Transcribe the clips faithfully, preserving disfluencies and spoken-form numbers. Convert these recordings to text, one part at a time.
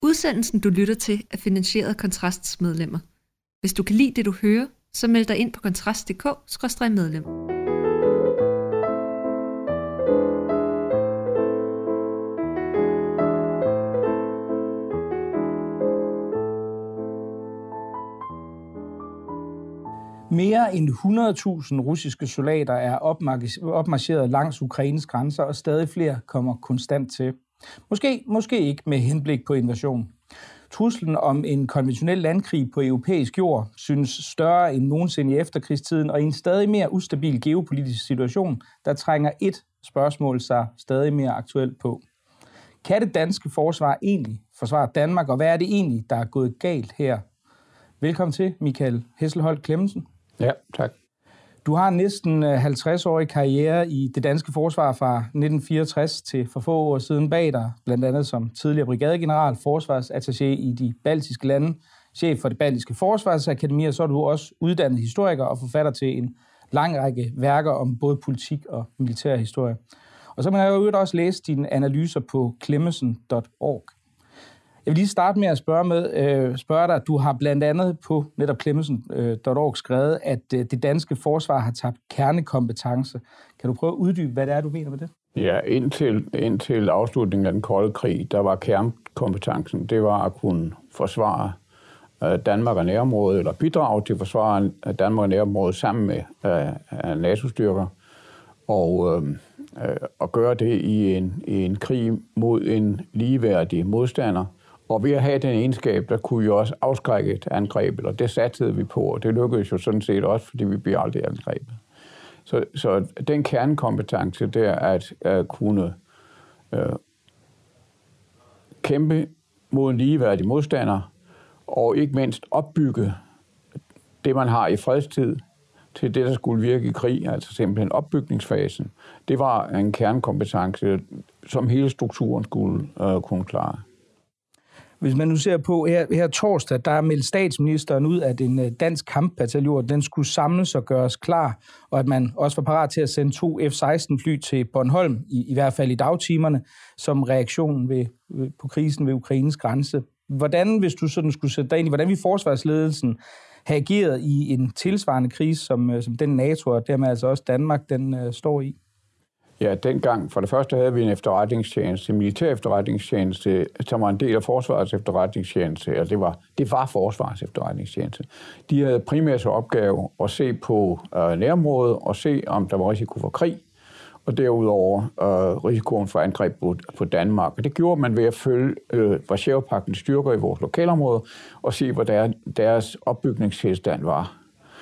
Udsendelsen, du lytter til, er finansieret af Kontrasts medlemmer. Hvis du kan lide det, du hører, så meld dig ind på kontrast punktum d k skråstreg medlem. Mere end hundrede tusind russiske soldater er opmarcheret langs Ukraines grænser, og stadig flere kommer konstant til. Måske, måske ikke med henblik på invasion. Truslen om en konventionel landkrig på europæisk jord synes større end nogensinde i efterkrigstiden, og i en stadig mere ustabil geopolitisk situation, der trænger et spørgsmål sig stadig mere aktuelt på. Kan det danske forsvar egentlig forsvare Danmark, og hvad er det egentlig, der er gået galt her? Velkommen til, Michael Hesselholt Clemmensen. Ja, tak. Du har næsten halvtreds-årig karriere i det danske forsvar fra nitten fireogtres til for få år siden bag dig, blandt andet som tidligere brigadegeneral, forsvarsattaché i de baltiske lande, chef for det baltiske forsvarsakademi, og så er du også uddannet historiker og forfatter til en lang række værker om både politik og militær historie. Og så kan man jo også læse dine analyser på clemmensen punktum org. Jeg vil lige starte med at spørge, med, øh, spørge dig, du har blandt andet på netop clemmensen punktum org skrevet, at øh, det danske forsvar har tabt kernekompetence. Kan du prøve at uddybe, hvad det er, du mener med det? Ja, indtil, indtil afslutningen af den kolde krig, der var kernekompetencen, det var at kunne forsvare øh, Danmark og nærområdet, eller bidrage til at forsvare Danmark og nærområdet sammen med øh, NATO-styrker, og, øh, øh, og gøre det i en, i en krig mod en ligeværdig modstander. Og ved at have den egenskab, der kunne jo også afskrække et angreb, eller det satte vi på, og det lykkedes jo sådan set også, fordi vi bliver aldrig angrebet. Så, så den kernekompetence der, at, at kunne øh, kæmpe mod en ligeværdig modstander, og ikke mindst opbygge det, man har i fredstid, til det, der skulle virke i krig, altså simpelthen opbygningsfasen, det var en kernekompetence, som hele strukturen skulle øh, kunne klare. Hvis man nu ser på her, her torsdag, der meldte statsministeren ud, at en dansk kampbataljon, den skulle samles og gøres klar, og at man også var parat til at sende to F seksten fly til Bornholm, i, i hvert fald i dagtimerne, som reaktion ved, på krisen ved Ukraines grænse. Hvordan, hvis du sådan skulle sætte dig ind i, hvordan vi forsvarsledelsen har ageret i en tilsvarende krise, som, som den NATO, og dermed altså også Danmark, den uh, står i? Ja, dengang, for det første havde vi en efterretningstjeneste, en militær efterretningstjeneste, som var en del af forsvarets efterretningstjeneste, og det var, det var forsvarets efterretningstjeneste. De havde primært så opgave at se på øh, nærområdet og se, om der var risiko for krig, og derudover øh, risikoen for angreb på, på Danmark. Og det gjorde man ved at følge øh, Warszawapagtens styrker i vores lokalområde og se, hvad der, deres opbygningstilstand var.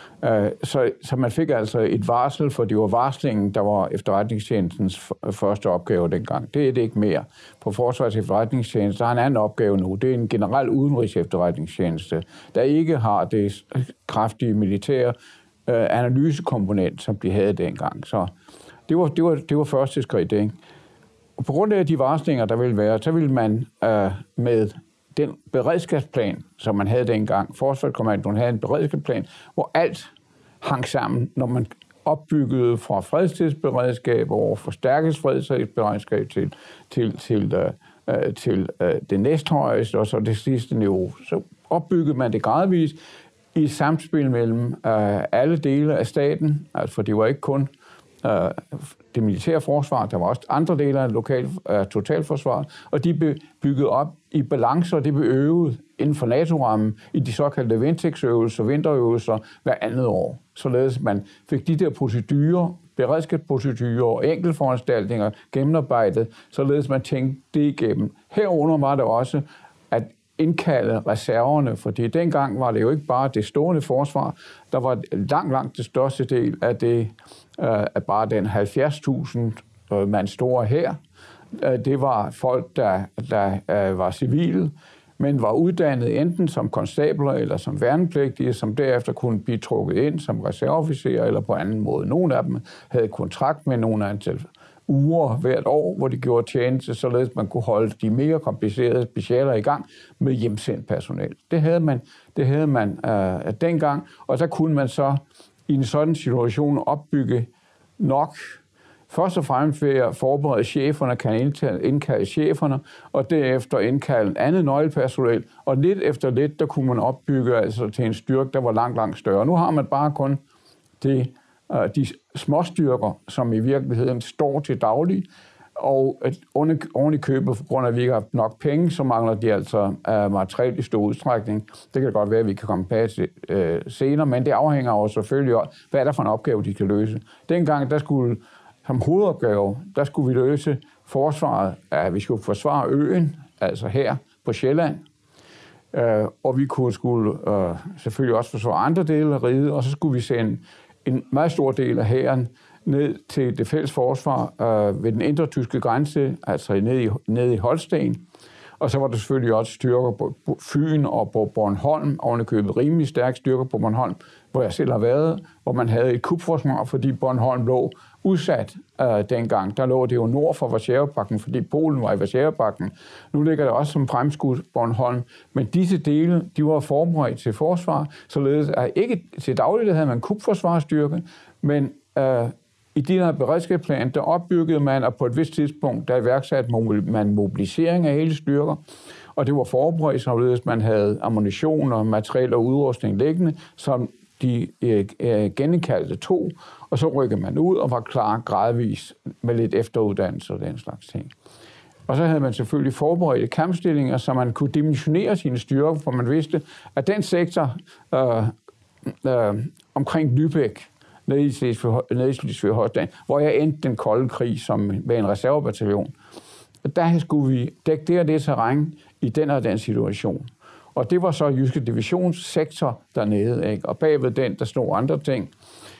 Så, så man fik altså et varsel, for det var varslingen, der var efterretningstjenestens første opgave dengang. Det er det ikke mere. På Forsvarets efterretningstjeneste der er en anden opgave nu. Det er en generel udenrigs efterretningstjeneste, der ikke har det kraftige militære øh, analysekomponent, som de havde dengang. Så det var, det var, det var første skridt, ikke? Og på grund af de varslinger, der ville være, så ville man øh, med den beredskabsplan, som man havde dengang, Forsvarskommandoen havde en beredskabsplan, hvor alt hang sammen, når man opbyggede fra fredstidsberedskab over forstærket fredstidsberedskab til, til, til, uh, til uh, det næsthøjeste og så det sidste niveau. Så opbyggede man det gradvist i et samspil mellem uh, alle dele af staten, altså for det var ikke kun uh, det militære forsvar, der var også andre dele af lokal uh, totalforsvar, og de blev bygget op i balance, og det blev øvet inden for NATO-rammen i de såkaldte Ventex-øvelser, vinterøvelser hver andet år. Således man fik de der procedurer, beredskabsprocedurer og enkeltforanstaltninger gennemarbejdet, således man tænkte det igennem. Herunder var det også at indkalde reserverne, fordi dengang var det jo ikke bare det stående forsvar, der var langt, langt det største del af det, af bare den halvfjerds tusind mand store hær. Det var folk, der, der var civile, men var uddannet enten som konstabler eller som værnepligtige, som derefter kunne blive trukket ind som reserveofficerer eller på anden måde. Nogle af dem havde kontrakt med nogle antal uger hvert år, hvor de gjorde tjeneste, således man kunne holde de mere komplicerede specialer i gang med hjemsendt personel. Det havde man, det havde man øh, dengang, og så kunne man så i en sådan situation opbygge nok Først og fremmest ved at forberede cheferne, kan indkalde cheferne, og derefter indkalde andet nøglepersonel, og lidt efter lidt, der kunne man opbygge altså til en styrke, der var langt, langt større. Nu har man bare kun det, de småstyrker, som i virkeligheden står til daglig, og oven i købet, på grund af, at vi ikke har nok penge, så mangler de altså uh, materiel i stor udstrækning. Det kan godt være, at vi kan komme tilbage til uh, senere, men det afhænger jo selvfølgelig af, hvad er der for en opgave, de kan løse. Dengang, der skulle som hovedopgave, der skulle vi løse forsvaret, at vi skulle forsvare øen, altså her på Sjælland, uh, og vi kunne skulle uh, selvfølgelig også forsvare andre dele af riget, og så skulle vi sende en meget stor del af hæren ned til det fælles forsvar øh, ved den indre tyske grænse, altså ned i, ned i Holsten. Og så var der selvfølgelig også styrker på Fyn og på Bornholm, ovenikøbet rimelig stærke styrker på Bornholm, hvor jeg selv har været, hvor man havde et kupforsvar, fordi Bornholm lå udsat øh, dengang. Der lå det jo nord for Warszawapagten, fordi Polen var i Warszawapagten. Nu ligger det også som fremskudt Bornholm. Men disse dele, de var forberedt til forsvar, således at ikke til dagligt havde man kupforsvarsstyrke, men øh, i de her beredskabsplan, der opbyggede man, og på et vist tidspunkt, der iværksatte man mobilisering af hele styrker, og det var forberedt, således man havde ammunition og materiel og udrustning liggende, som de øh, genindkaldte to, og så rykkede man ud og var klar gradvis med lidt efteruddannelse og den slags ting. Og så havde man selvfølgelig forberedt kampstillinger, så man kunne dimensionere sine styrker, for man vidste, at den sektor øh, øh, omkring Lübeck, nede i Slesvig-Holstein, hvor jeg endte den kolde krig som med en reservebataljon. Der skulle vi dække det og det terræn i den og den situation. Og det var så Jyske Divisionssektor dernede, ikke? Og bagved den, der stod andre ting.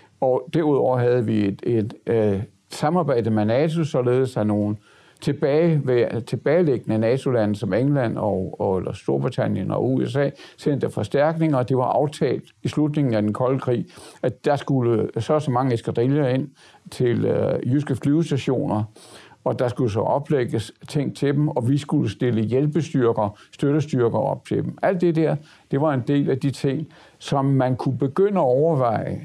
Og derudover havde vi et, et, et samarbejde med NATO, således at nogle tilbage, ved, tilbageliggende NATO-lande som England og, og eller Storbritannien og U S A sendte forstærkninger, og det var aftalt i slutningen af den kolde krig, at der skulle så så mange eskadriller ind til øh, jyske flyvestationer, og der skulle så oplægges ting til dem, og vi skulle stille hjælpestyrker, støttestyrker op til dem. Alt det der, det var en del af de ting, som man kunne begynde at overveje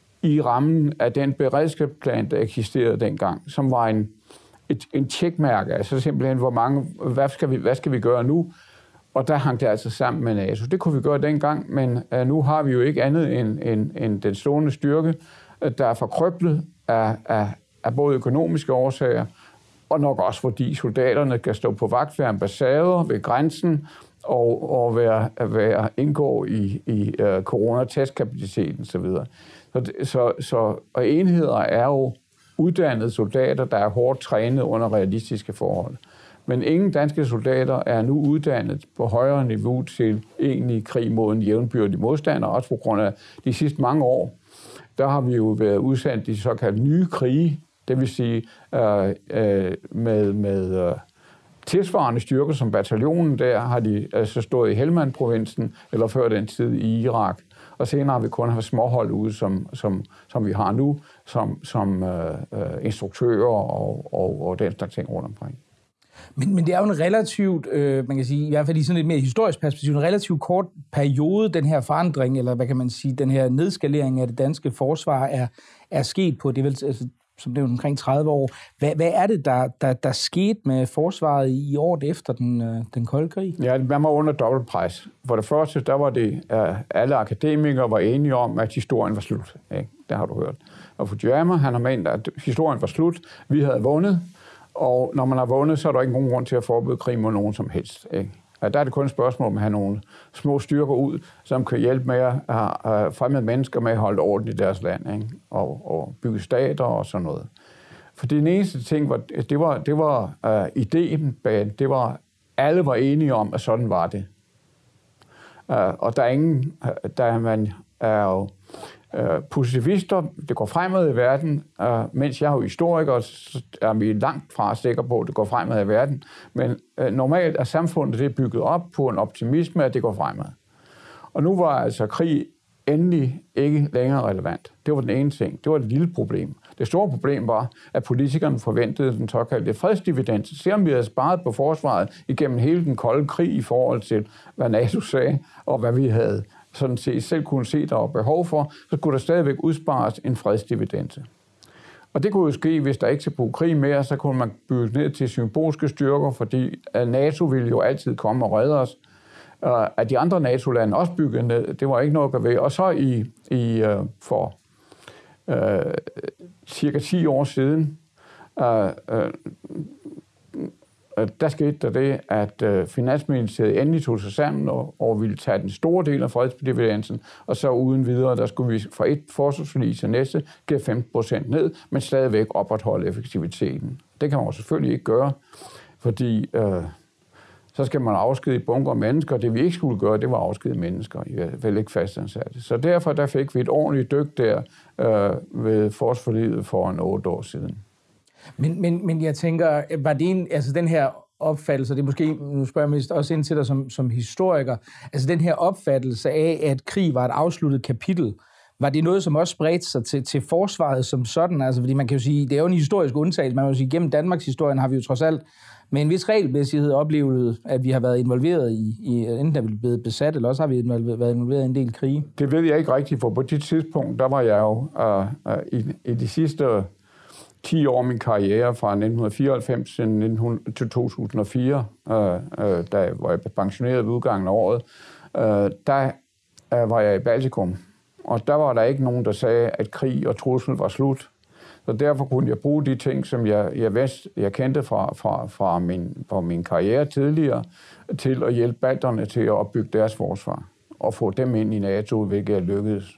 i rammen af den beredskabsplan, der eksisterede dengang, som var en Et, en tjekmærke, altså simpelthen, hvor mange, hvad skal, vi, hvad skal vi gøre nu? Og der hang det altså sammen med NATO. Det kunne vi gøre dengang, men uh, nu har vi jo ikke andet end, end, end den stående styrke, der er forkrøblet af, af, af både økonomiske årsager, og nok også fordi soldaterne kan stå på vagt ved ambassader, ved grænsen, og, og være, være indgå i, i uh, coronatestkapaciteten osv. Så, så, så, og enheder er jo uddannede soldater, der er hårdt trænet under realistiske forhold. Men ingen danske soldater er nu uddannet på højere niveau til egentlig krig mod en jævnbyrdig modstander, også på grund af de sidste mange år. Der har vi jo været udsendt i såkaldte nye krige, det vil sige øh, øh, med, med øh, tilsvarende styrker som bataljonen der, har de altså stået i Helmand-provinsen, eller før den tid i Irak. Og senere har vi kun haft småhold ude, som, som, som vi har nu, som, som øh, instruktører og, og, og den slags ting rundt omkring. Men, men det er jo en relativt, øh, man kan sige, i hvert fald i sådan et mere historisk perspektiv, en relativt kort periode, den her forandring, eller hvad kan man sige, den her nedskalering af det danske forsvar er, er sket på, det er vel, altså, som det er omkring tredive år. Hvad, hvad er det, der, der, der skete med forsvaret i året efter den, øh, den kolde krig? Ja, man var under dobbeltpres. For det første, der var det, at alle akademikere var enige om, at historien var slut. Ikke? Det har du hørt. Og Fukuyama, han har ment, at historien var slut. Vi havde vundet, og når man har vundet, så er der ikke nogen grund til at forberede krig mod nogen som helst. Ikke? Der er det kun et spørgsmål om at have nogle små styrker ud, som kan hjælpe med at have fremmede mennesker med at holde orden i deres land, ikke? Og, og bygge stater og sådan noget. For det eneste ting, var, det var, det var uh, ideen bag, det var, alle var enige om, at sådan var det. Uh, og der er ingen, der er man er jo uh, positivister, det går fremad i verden, uh, mens jeg er jo historiker, så er vi langt fra sikker på, at det går fremad i verden. Men uh, normalt er samfundet det bygget op på en optimisme, at det går fremad. Og nu var altså krig endelig ikke længere relevant. Det var den ene ting. Det var et lille problem. Det store problem var, at politikerne forventede den såkaldte fredsdividend. Selvom vi havde sparet på forsvaret igennem hele den kolde krig i forhold til, hvad NATO sagde, og hvad vi havde sådan set selv kunne se, der var behov for, så skulle der stadigvæk udspares en fredsdividende. Og det kunne jo ske, hvis der ikke skal bruge krig mere, så kunne man bygge ned til symbolske styrker, fordi NATO ville jo altid komme og redde os. At de andre NATO-lande også byggede ned, det var ikke noget at gøre ved. Og så i, i for uh, cirka ti år siden, uh, uh, der skete der det, at uh, Finansministeriet endelig tog sig sammen og, og ville tage den store del af fredsdividensen, og så uden videre, der skulle vi fra et forsvarsforlig til næste give femten procent ned, men stadigvæk opretholde effektiviteten. Det kan man jo selvfølgelig ikke gøre, fordi uh, så skal man afskedige bunker af mennesker. Det vi ikke skulle gøre, det var afskedige mennesker, i hvert fald ikke fastansatte. Så derfor der fik vi et ordentligt dyk der uh, ved forsvarsforliget for en otte år siden. Men, men, men jeg tænker, var det en, altså den her opfattelse, det er måske, nu spørger jeg mest også ind til dig som, som historiker, altså den her opfattelse af, at krig var et afsluttet kapitel, var det noget, som også spredte sig til, til forsvaret som sådan? Altså, fordi man kan jo sige, det er jo en historisk undtagelse, man kan jo sige, gennem Danmarks historien har vi jo trods alt med en vis regelmæssighed oplevet, at vi har været involveret i, i enten er vi blevet besat, eller også har vi været involveret i en del krige. Det ved jeg ikke rigtigt, for på det tidspunkt, der var jeg jo uh, uh, i, i de sidste ti år af min karriere, fra nitten fireoghalvfems til to tusind og fire, uh, uh, da hvor jeg blev pensioneret ved udgangen af året, uh, der uh, var jeg i Baltikum. Og der var der ikke nogen, der sagde, at krig og trussel var slut. Så derfor kunne jeg bruge de ting, som jeg, jeg, vidste, jeg kendte fra, fra, fra, min, fra min karriere tidligere, til at hjælpe balterne til at opbygge deres forsvar og få dem ind i NATO, hvilket er lykkedes.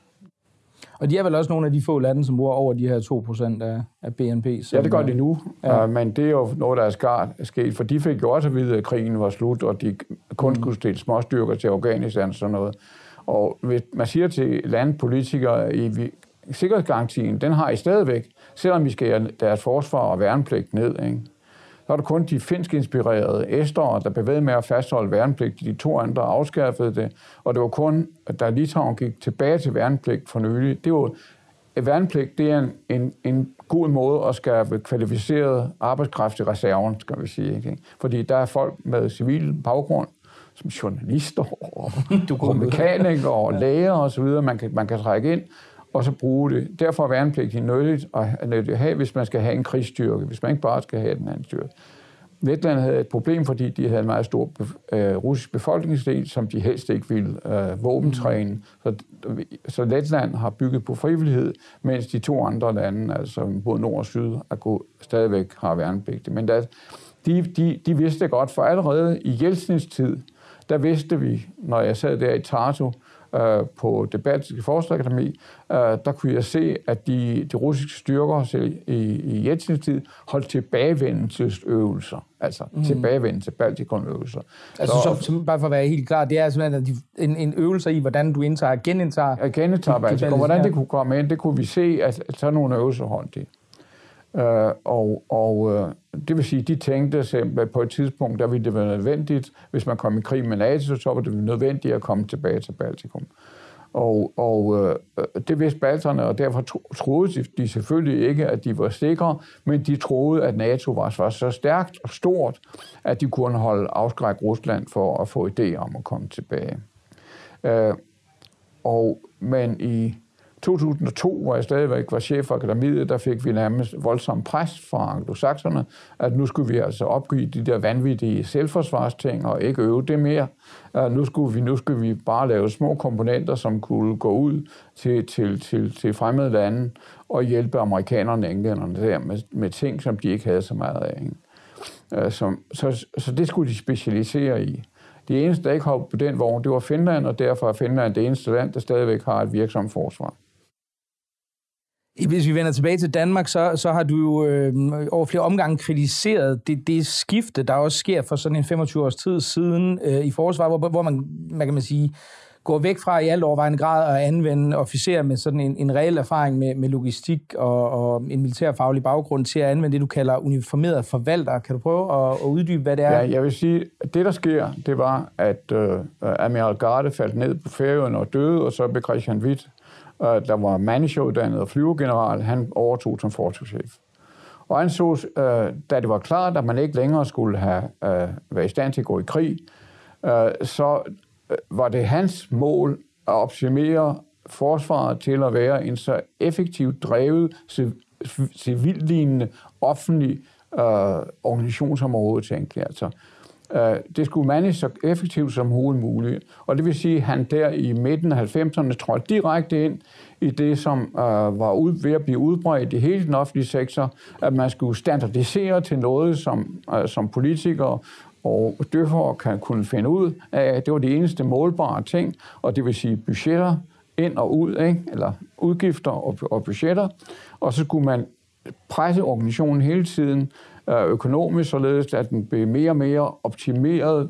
Og de er vel også nogle af de få lande, som bruger over de her to procent af, af B N P? Ja, det gør de nu, ja. Men det er jo noget, der er skart, sket, for de fik jo også at vide, at krigen var slut, og de kun skulle stille småstyrker til Afghanistan og sådan noget. Og hvis man siger til landpolitikere, i sikkerhedsgarantien, den har I stadigvæk, selvom vi skal deres forsvar og værnepligt ned, ikke? Så er det kun de finsk-inspirerede estere, der bevægede med at fastholde værnepligt. De to andre afskaffede det, og det var kun, da Litauen gik tilbage til værnepligt for nylig. Det var, værnepligt, det er en, en, en god måde at skabe kvalificeret arbejdskraft i reserven, skal vi sige. Ikke? Fordi der er folk med civil baggrund, som journalister og, og mekanikere og læger og så videre, man kan, man kan trække ind og så bruge det. Derfor er værnepligt nødvendigt at have, hvis man skal have en krigsstyrke, hvis man ikke bare skal have den anden styrke. Letland havde et problem, fordi de havde en meget stor øh, russisk befolkningsdel, som de helst ikke ville øh, våbentræne. Så, så Letland har bygget på frivillighed, mens de to andre lande, altså både nord og syd, er gået, stadigvæk har værnepligt. Men der, de, de, de vidste godt, for allerede i Jeltsins tid, der vidste vi, når jeg sad der i Tartu, Uh, på det baltiske forsvarsakademi, uh, der kunne jeg se, at de, de russiske styrker selv i, i Jeltsins tid holdt tilbagevendelsesøvelser. Altså mm. tilbagevendelse til Baltikumøvelser. Altså, så, så, så, bare for at være helt klar, det er simpelthen en, en øvelse i, hvordan du indtager, genindtager... Ja, genindtager Baltikum. Hvordan det kunne komme ind, det kunne vi se, at sådan nogle øvelser holdt de. Uh, og og uh, det vil sige, de tænkte simpelthen på et tidspunkt, der ville det være nødvendigt, hvis man kom i krig med NATO, så var det nødvendigt at komme tilbage til Baltikum. Og, og uh, det vidste balterne, og derfor troede de selvfølgelig ikke, at de var sikre, men de troede, at NATO var, var så stærkt og stort, at de kunne holde afskræk Rusland for at få idé om at komme tilbage. Uh, og, men i to tusind og to, hvor jeg stadigvæk var chef for akademiet, der fik vi nærmest voldsom pres fra anglosakserne, at nu skulle vi altså opgive de der vanvittige selvforsvarsting og ikke øve det mere. Uh, nu, skulle vi, nu skulle vi bare lave små komponenter, som kunne gå ud til, til, til, til fremmede lande og hjælpe amerikanerne og englænderne der med, med ting, som de ikke havde så meget af. Uh, som, så, så det skulle de specialisere i. Det eneste, der ikke hoppede på den vogn, det var Finland, og derfor er Finland det eneste land, der stadigvæk har et virksomt forsvar. Hvis vi vender tilbage til Danmark, så, så har du jo øh, over flere omgange kritiseret det, det skifte, der også sker for sådan en femogtyve års tid siden øh, i forsvaret, hvor, hvor man, man kan man sige, går væk fra i alt overvejende grad at anvende officerer med sådan en, en reel erfaring med, med logistik og, og en militærfaglig baggrund til at anvende det, du kalder uniformerede forvaltere. Kan du prøve at, at uddybe, hvad det er? Ja, jeg vil sige, at det, der sker, det var, at øh, Admiral Garde faldt ned på Færøerne og døde, og så blev Christian Witt, øh, der var manageruddannet og flyvegeneral, han overtog som forsvarschef. Og han så, øh, da det var klart, at man ikke længere skulle have øh, været i stand til at gå i krig, øh, så var det hans mål at optimere forsvaret til at være en så effektivt drevet civillignende offentlig øh, organisation som overhovedet tænkeligt. Altså, øh, det skulle mandes så effektivt som overhovedet muligt. Og det vil sige, at han der i midten af halvfemserne trådte direkte ind i det, som øh, var ud, ved at blive udbredt i hele den offentlige sektor, at man skulle standardisere til noget, som, øh, som politikere og døffere kan kunne finde ud af. Det var de eneste målbare ting, og det vil sige budgetter ind og ud, ikke? Eller udgifter og, og budgetter. Og så skulle man presse organisationen hele tiden øh, økonomisk, således at den blev mere og mere optimeret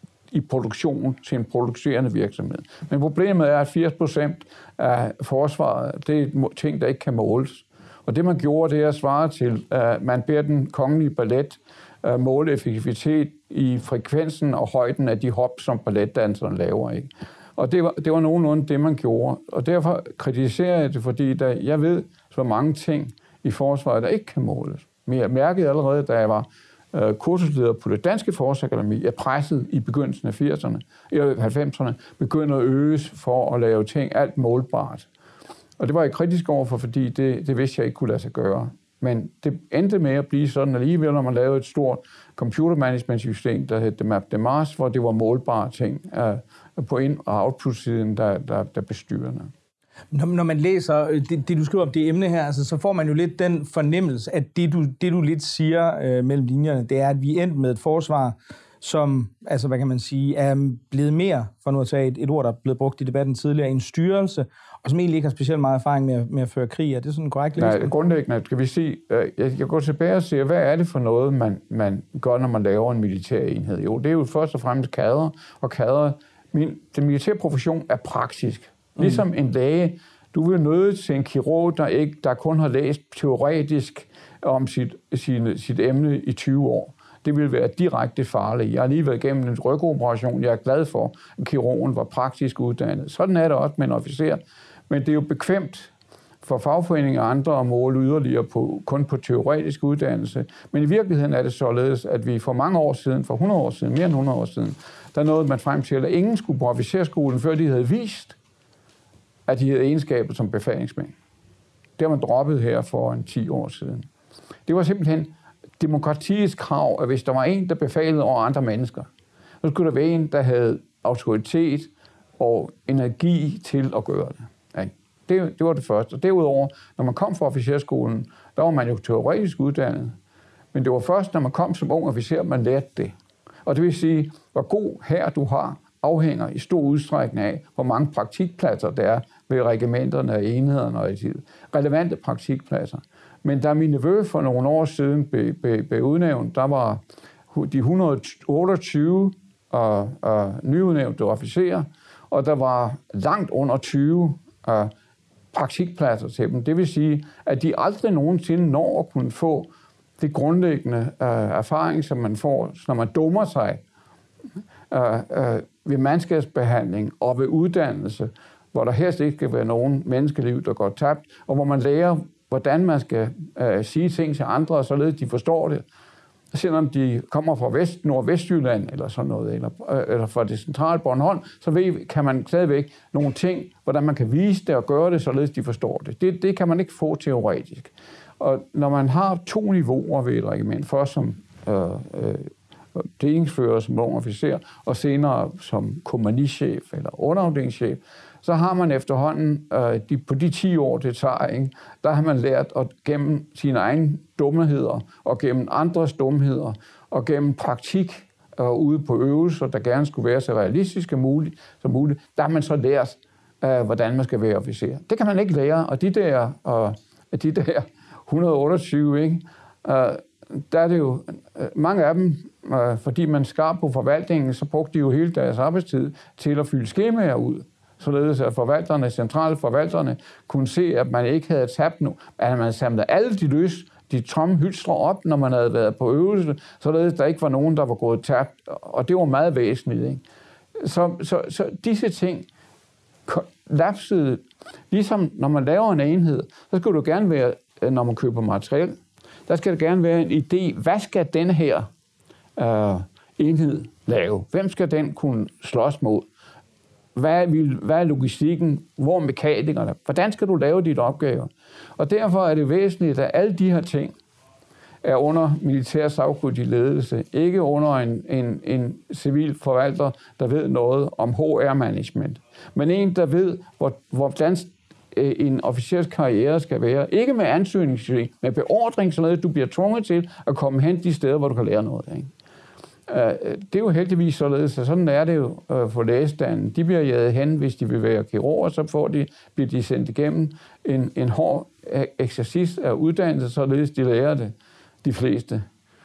i produktion til en producerende virksomhed. Men problemet er, at firs procent af forsvaret, det er ting, der ikke kan måles. Og det, man gjorde, det er at svare til, at man beder den kongelige ballet uh, måle effektivitet i frekvensen og højden af de hop, som balletdanserne laver. Ikke? Og det var, det var nogenlunde det, man gjorde. Og derfor kritiserer jeg det, fordi der, jeg ved så mange ting i forsvaret, der ikke kan måles. Men jeg mærkede allerede, da jeg var uh, kursusleder på det danske forsvarsakademi, at presset i begyndelsen af firserne, eller halvfemserne begyndte at øges for at lave ting alt målbart. Og det var jeg kritisk overfor, fordi det, det vidste jeg ikke kunne lade sig gøre. Men det endte med at blive sådan alligevel, når man lavede et stort computer management system, der hed Map de Mars, hvor det var målbare ting uh, på ind- og output-siden, der, der, der bestyrende. Når, når man læser det, det, du skriver om det emne her, altså, så får man jo lidt den fornemmelse, at det, du, det, du lidt siger øh, mellem linjerne, det er, at vi endte med et forsvar, som, altså hvad kan man sige, er blevet mere, for nu at tage et, et ord, der er blevet brugt i debatten tidligere, en styrelse, og som egentlig ikke har specielt meget erfaring med, med at føre krig. Er det sådan korrekt? Nej, grundlæggende skal vi sige, jeg, jeg går tilbage og siger, hvad er det for noget, man, man gør, når man laver en militær enhed? Jo, det er jo først og fremmest kadre, og kadre, min, den militære profession er praktisk. Ligesom en læge, du vil nødt til en kirurg, der, ikke, der kun har læst teoretisk om sit, sit, sit emne i tyve år. Det ville være direkte farligt. Jeg har lige været igennem en rygoperation. Jeg er glad for, at kirurgen var praktisk uddannet. Sådan er det også med en officer. Men det er jo bekvemt for fagforeninger og andre at måle yderligere på, kun på teoretisk uddannelse. Men i virkeligheden er det således, at vi for mange år siden, for hundrede år siden, mere end hundrede år siden, der nåede man frem til, at ingen skulle på officerskolen, før de havde vist, at de havde egenskaber som befalingsmænd. Det har man droppet her for en ti år siden. Det var simpelthen demokratiets krav, at hvis der var en, der befalede over andre mennesker, så skulle der være en, der havde autoritet og energi til at gøre det. Det, det var det første. Og derudover, når man kom fra officerskolen, der var man jo teoretisk uddannet. Men det var først, når man kom som ung officer, man lærte det. Og det vil sige, hvor god her du har, afhænger i stor udstrækning af, hvor mange praktikpladser der er ved regimenterne og enhederne og i tid. Relevante praktikpladser. Men da min nevø for nogle år siden blev, blev, blev udnævnt, der var de et hundrede og otteogtyve uh, uh, nyudnævnte officerer, og der var langt under tyve uh, praktikpladser til dem. Det vil sige, at de aldrig nogensinde når at kunne få det grundlæggende uh, erfaring, som man får, når man dummer sig uh, uh, ved mandskabsbehandling og ved uddannelse, hvor der helst ikke skal være nogen menneskeliv, der går tabt, og hvor man lærer, hvordan man skal uh, sige ting til andre, således de forstår det. Selvom de kommer fra Vest, Nordvestjylland eller sådan noget, eller, eller fra det centrale Bornholm, så ved, kan man stadigvæk nogle ting, hvordan man kan vise det og gøre det, således de forstår det. Det, det kan man ikke få teoretisk. Og når man har to niveauer ved et regiment, først som øh, øh, delingsfører, som ung officer, og senere som kompagnichef eller underafdelingschef, så har man efterhånden, øh, de, på de ti år, det tager, ikke, der har man lært at gennem sine egne dumheder, og gennem andres dumheder, og gennem praktik øh, ude på øvelser, der gerne skulle være så realistiske muligt, som muligt, der har man så lært, øh, hvordan man skal være officer. Det kan man ikke lære, og de der, øh, de der et hundrede og otteogtyve, ikke, øh, der er det jo, øh, mange af dem, øh, fordi man skar på forvaltningen, så brugte de jo hele deres arbejdstid til at fylde skemaer ud, således at forvalterne, centrale forvalterne, kunne se, at man ikke havde tabt nu, at man samlede alle de løs, de tomme hylstre op, når man havde været på øvelse, således at der ikke var nogen, der var gået tabt, og det var meget væsentligt. Ikke? Så, så, så disse ting lapsede, ligesom når man laver en enhed, så skal du gerne være, når man køber materiel, der skal det gerne være en idé, hvad skal den her øh, enhed lave? Hvem skal den kunne slås mod? hvad, vil, hvad er logistikken? Hvor er mekanikerne? Hvordan skal du lave dit opgaver? Og derfor er det væsentligt, at alle de her ting er under militær sagkyndig ledelse, ikke under en, en, en civil forvalter, der ved noget om H R-management, men en, der ved, hvor, hvordan en officers karriere skal være. Ikke med ansøgning, med beordring, således du bliver tvunget til at komme hen de steder, hvor du kan lære noget. Ikke? Det er jo heldigvis således, så sådan er det jo for lægestanden. De bliver jaget hen, hvis de vil være kirurger, så får de, bliver de sendt igennem en, en hård eksercis af uddannelse, således de lærer det, de fleste.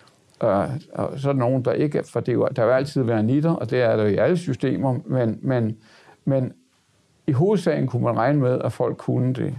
Og så er der nogen, der ikke, for det er jo, der vil altid være nitter, og det er der i alle systemer, men, men, men i hovedsagen kunne man regne med, at folk kunne det.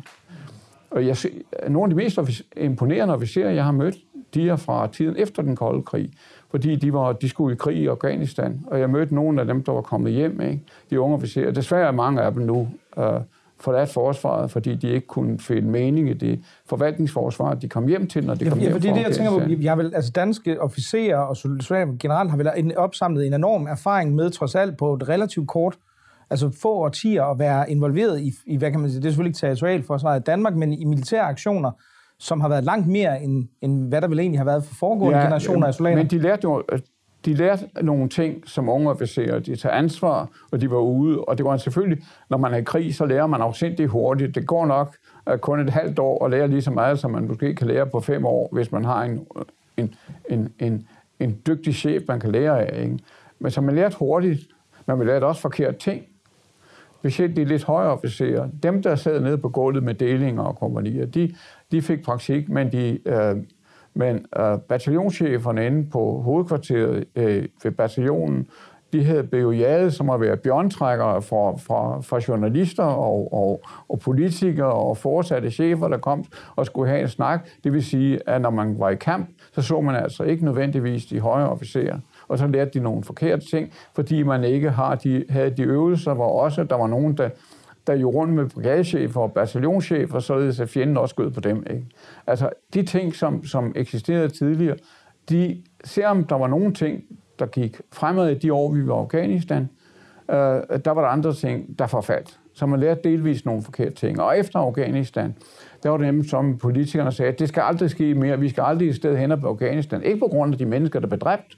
Og jeg, nogle af de mest imponerende officerer, jeg har mødt, de er fra tiden efter den kolde krig, fordi de, var, de skulle i krig i Afghanistan, og jeg mødte nogle af dem, der var kommet hjem, ikke? De unge officerer. Desværre er mange af dem nu øh, forladt forsvaret, fordi de ikke kunne finde mening i det forvaltningsforsvar, de kom hjem til, når de kom ja, hjem fordi det, jeg tænker på, jeg vil, altså danske officerer og soldater generelt har vel opsamlet en enorm erfaring med, trods alt på et relativt kort, altså få årtier at være involveret i, i hvad kan man sige, det er selvfølgelig ikke territorialforsvaret i Danmark, men i militære aktioner, som har været langt mere, end, end hvad der vel egentlig har været for foregående ja, generationer af soldater. Men de lærte jo de lærte nogle ting som unge officerer. De tager ansvar, og de var ude. Og det var selvfølgelig, når man er i krig, så lærer man afsindigt hurtigt. Det går nok uh, kun et halvt år at lære lige så meget, som man måske kan lære på fem år, hvis man har en, en, en, en, en dygtig chef, man kan lære af. Ikke? Men så man lærte hurtigt, men man lærte også forkerte ting. Specielt de lidt højere officerer. Dem, der sad nede på gulvet med delinger og kompagnier, de, de fik praktik, men, de, øh, men øh, bataljonscheferne inde på hovedkvarteret øh, ved bataljonen, de havde bejoget som at være bjørntrækkere for, for, for journalister og, og, og politikere og fortsatte chefer, der kom og skulle have en snak. Det vil sige, at når man var i kamp, så så man altså ikke nødvendigvis de højere officerer. Og så lærte de nogle forkerte ting, fordi man ikke har de, havde de øvelser, hvor også der var nogen, der, der jo rundt med brigadechefer og bataljonschefer, således at fjenden også skød på dem. Ikke? Altså, de ting, som, som eksisterede tidligere, de ser om der var nogle ting, der gik fremad i de år, vi var i Afghanistan, øh, der var der andre ting, der forfaldt. Så man lærte delvis nogle forkerte ting. Og efter Afghanistan, der var det nemlig, som politikerne sagde, at det skal aldrig ske mere. Vi skal aldrig i stedet hen på Afghanistan. Ikke på grund af de mennesker, der blev dræbt,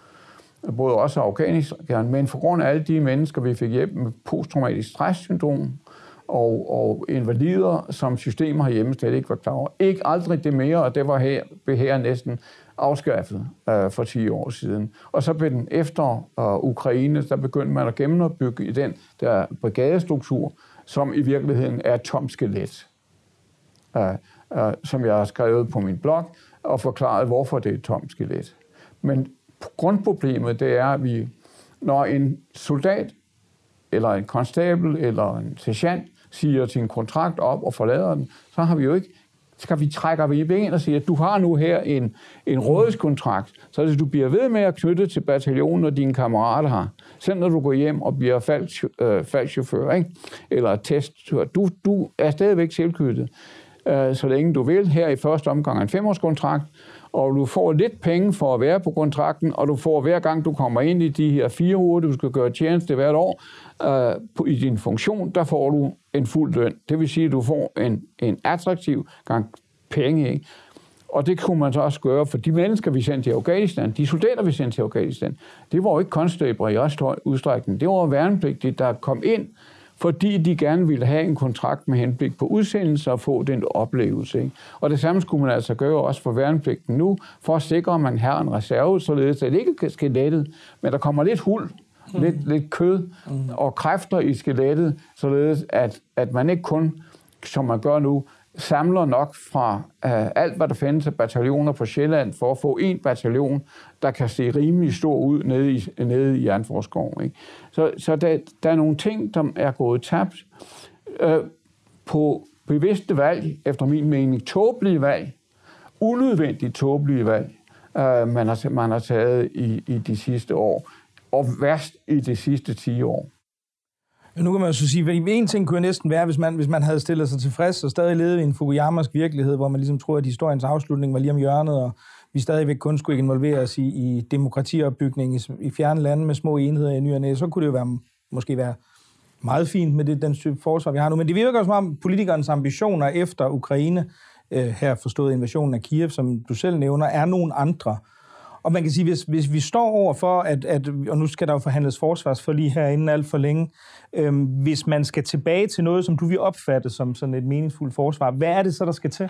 både også Afghanistan, men for grund af alle de mennesker, vi fik hjælp med posttraumatisk stresssyndrom og, og invalider, som systemer herhjemme slet ikke var klar over. Ikke aldrig det mere, og det var her, blev her næsten afskaffet øh, for ti år siden. Og så blev den efter øh, Ukraine, der begyndte man at genopbygge i den der brigadestruktur, som i virkeligheden er et tomt skelet, øh, øh, som jeg har skrevet på min blog, og forklaret, hvorfor det er et tomt skelet. Men grundproblemet, det er, at vi, når en soldat, eller en konstabel, eller en sergeant, siger sin kontrakt op og forlader den, så har vi jo ikke, skal vi trække vi ind og sige, at du har nu her en, en rådskontrakt, så at du bliver ved med at knytte til bataljonen, og dine kammerater har. Selv når du går hjem og bliver faldchauffør, øh, ikke? Eller testchauffør, du, du er stadigvæk tilknyttet, øh, så længe du vil. Her i første omgang en femårskontrakt, og du får lidt penge for at være på kontrakten, og du får hver gang, du kommer ind i de her fire uger, du skal gøre tjeneste hvert år, øh, på, i din funktion, der får du en fuld løn. Det vil sige, at du får en, en attraktiv gang penge, ikke? Og det kunne man så også gøre, for de mennesker, vi sendte til Afghanistan, de soldater, vi sendte til Afghanistan, det var jo ikke konstabler i ret stor udstrækning. Det var værnepligtige, der kom ind, fordi de gerne ville have en kontrakt med henblik på udsendelse og få den oplevelse. Ikke? Og det samme skulle man altså gøre også for værnepligten nu, for at sikre, at man har en reserve, således at det ikke er skelettet, men der kommer lidt huld, mm. lidt, lidt kød mm. og kræfter i skelettet, således at, at man ikke kun, som man gør nu, samler nok fra uh, alt, hvad der findes af bataljoner på Sjælland, for at få en bataljon, der kan se rimelig stor ud nede i, nede i Jernforskov. Ikke? Så, så der, der er nogle ting, der er gået tabt uh, på bevidste valg, efter min mening tåbelige valg, unødvendigt tåbelige valg, uh, man, har, man har taget i, i de sidste år, og værst i de sidste ti år. Nu kan man jo så sige, at en ting kunne næsten være, hvis man, hvis man havde stillet sig tilfreds og stadig levet i en Fukuyamask virkelighed, hvor man ligesom tror, at historiens afslutning var lige om hjørnet, og vi stadigvæk kun skulle involveres i, i demokratiopbygning i, i fjerne lande med små enheder i ny og næ, så kunne det jo være, måske være meget fint med det, den type forsvar, vi har nu. Men det virker som om politikernes ambitioner efter Ukraine, øh, her forstået invasionen af Kiev, som du selv nævner, er nogle andre. Og man kan sige, hvis, hvis vi står over for, at, at, og nu skal der jo forhandles forsvarsforlig herinde alt for længe, øh, hvis man skal tilbage til noget, som du vil opfatte som sådan et meningsfuldt forsvar, hvad er det så, der skal til?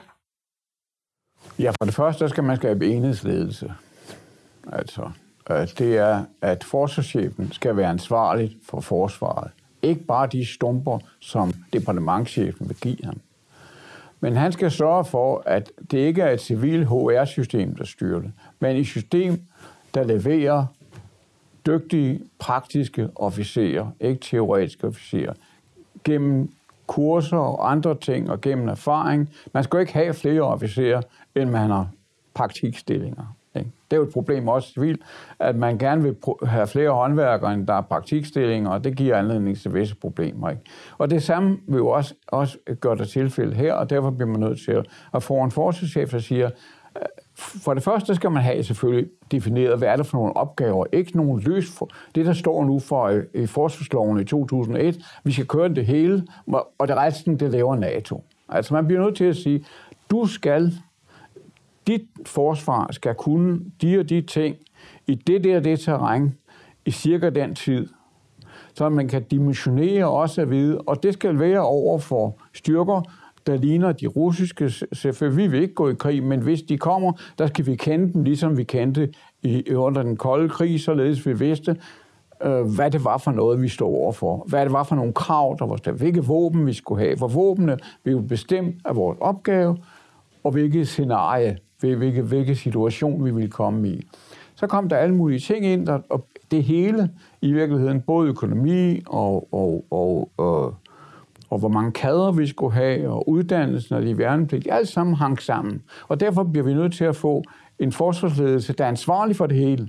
Ja, for det første, der skal man skabe enhedsledelse. Altså, det er, at forsvarschefen skal være ansvarlig for forsvaret. Ikke bare de stumper, som departementschefen vil give ham. Men han skal sørge for, at det ikke er et civil H R-system, der styrer det, men et system, der leverer dygtige, praktiske officerer, ikke teoretiske officerer, gennem kurser og andre ting og gennem erfaring. Man skal jo ikke have flere officerer, end man har praktikstillinger. Ikke? Det er jo et problem også civilt, at man gerne vil have flere håndværkere, end der er praktikstillinger, og det giver anledning til visse problemer. Ikke? Og det samme vil jo også, også gøre det tilfælde her, og derfor bliver man nødt til at få en forsvarschef, der siger, for det første skal man have selvfølgelig defineret, hvad er det for nogle opgaver, ikke nogen løs for det, der står nu for i forsvarsloven i to tusind og et, vi skal køre det hele, og det resten, det laver NATO. Altså man bliver nødt til at sige, du skal, dit forsvar skal kunne de og de ting i det der det terræn i cirka den tid, så man kan dimensionere også at vide, og det skal være over for styrker, der ligner de russiske. Selvfølgelig, vi vil ikke gå i krig, men hvis de kommer, der skal vi kende dem, ligesom vi kendte i, under den kolde krig, således vi vidste, øh, hvad det var for noget, vi stod overfor. Hvad det var for nogle krav, der var der. Hvilke våben vi skulle have. For våbnene blev bestemt af vores opgave, og hvilke scenarie, hvilke, hvilke situation vi ville komme i. Så kom der alle mulige ting ind, der, og det hele i virkeligheden, både økonomi og, og, og, og og hvor mange kadrer vi skulle have, og uddannelsen og de værnepligt, alt sammen hang sammen. Og derfor bliver vi nødt til at få en forsvarsledelse, der er ansvarlig for det hele.